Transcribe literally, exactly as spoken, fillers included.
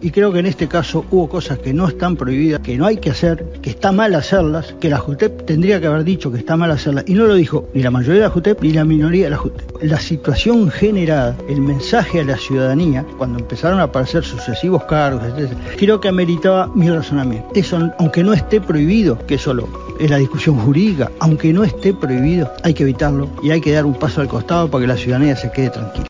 Y creo que en este caso hubo cosas que no están prohibidas, que no hay que hacer, que está mal hacerlas, que la JUTEP tendría que haber dicho que está mal hacerlas, y no lo dijo ni la mayoría de la JUTEP ni la minoría de la JUTEP. La situación generada, el mensaje a la ciudadanía, cuando empezaron a aparecer sucesivos cargos, etcétera, creo que ameritaba mi razonamiento. Eso, aunque no esté prohibido, que eso lo, es la discusión jurídica, aunque no esté prohibido, hay que evitarlo y hay que dar un paso al costado para que la ciudadanía se quede tranquila.